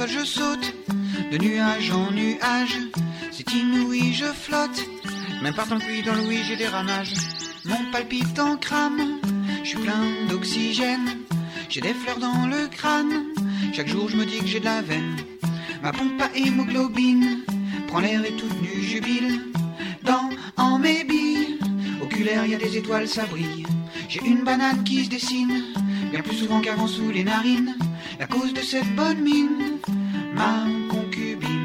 sol je saute, de nuage en nuage, c'est inouï, je flotte. Même par temps de pluie dans l'ouïe, j'ai des ramages. Mon palpitant crame, je suis plein d'oxygène. J'ai des fleurs dans le crâne, chaque jour je me dis que j'ai de la veine. Ma pompe à hémoglobine prend l'air et toute nue jubile. En mes billes oculaires, y a des étoiles, ça brille. J'ai une banane qui se dessine, bien plus souvent qu'avant sous les narines. La cause de cette bonne mine, ma concubine.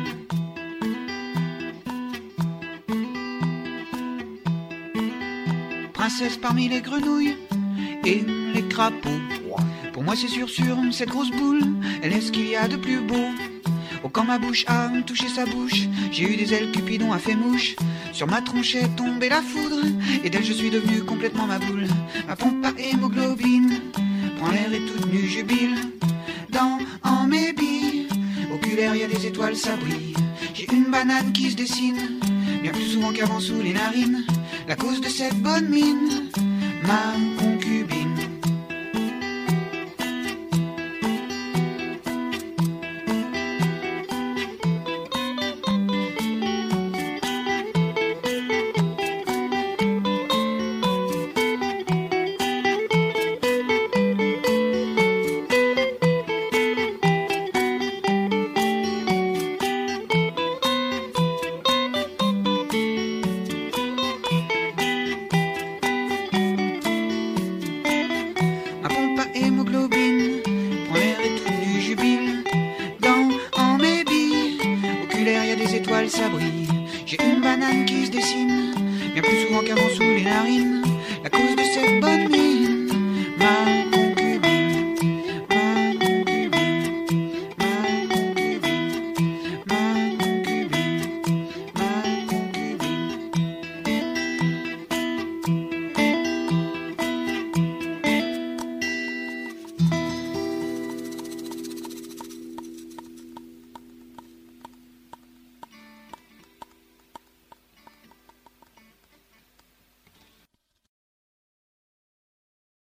Princesse parmi les grenouilles et les crapauds. Pour moi c'est sûr, cette grosse boule, elle est ce qu'il y a de plus beau. Oh, quand ma bouche a touché sa bouche, j'ai eu des ailes, Cupidon a fait mouche. Sur ma tronche est tombée la foudre, et d'elle je suis devenu complètement ma boule. Ma pompe à hémoglobine prend l'air et toute nue jubile. En mes billes oculaires, y a des étoiles, ça brille. J'ai une banane qui se dessine, bien plus souvent qu'avant sous les narines. La cause de cette bonne mine, ma concubine. Hémoglobine prend l'air et tout nu jubile. En mes billes oculaires, y a des étoiles, ça brille. J'ai une banane qui se dessine, bien plus souvent qu'avant sous les narines. La cause de cette bonne mine,